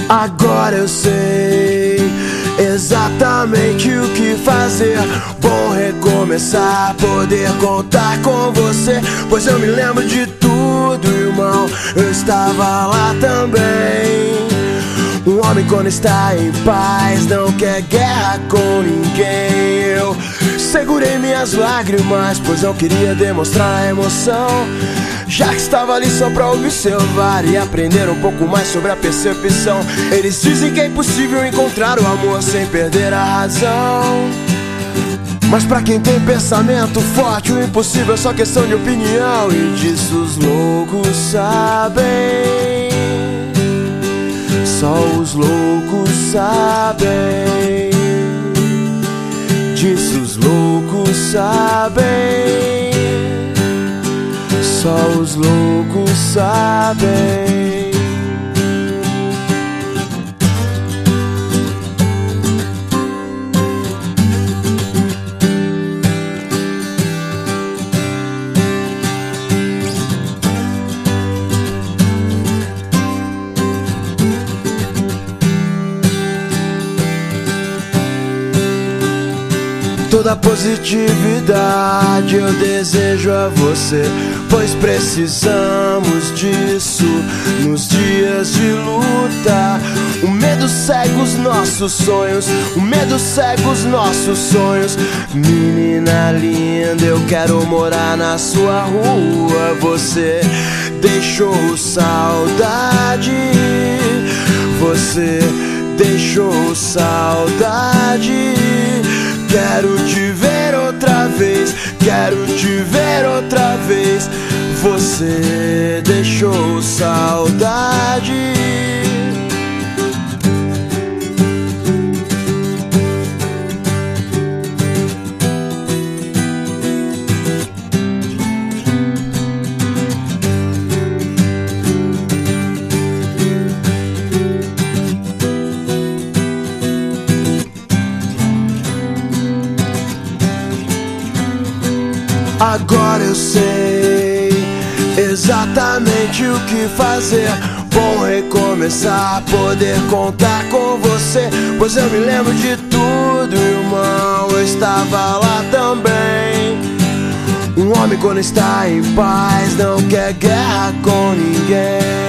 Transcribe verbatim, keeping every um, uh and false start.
Agora eu sei exatamente o que fazer. Bom recomeçar, poder contar com você, pois eu me lembro de tudo, irmão, eu estava lá também. Um homem quando está em paz não quer guerra com ninguém. Eu segurei minhas lágrimas, pois não queria demonstrar a emoção, já que estava ali só pra observar e aprender um pouco mais sobre a percepção. Eles dizem que é impossível encontrar o amor sem perder a razão, mas pra quem tem pensamento forte, o impossível é só questão de opinião, e disso os loucos sabem. Só os loucos sabem. Disso os loucos sabem. Só os loucos sabem. Toda positividade eu desejo a você, pois precisamos disso nos dias de luta. O medo cega os nossos sonhos, o medo cega os nossos sonhos. Menina linda, eu quero morar na sua rua. Você deixou saudade, você deixou saudade. Quero te ver outra vez, quero te ver outra vez. Você deixou saudade. Agora eu sei exatamente o que fazer. Bom recomeçar, poder contar com você, pois eu me lembro de tudo, irmão, eu estava lá também. Um homem quando está em paz não quer guerra com ninguém.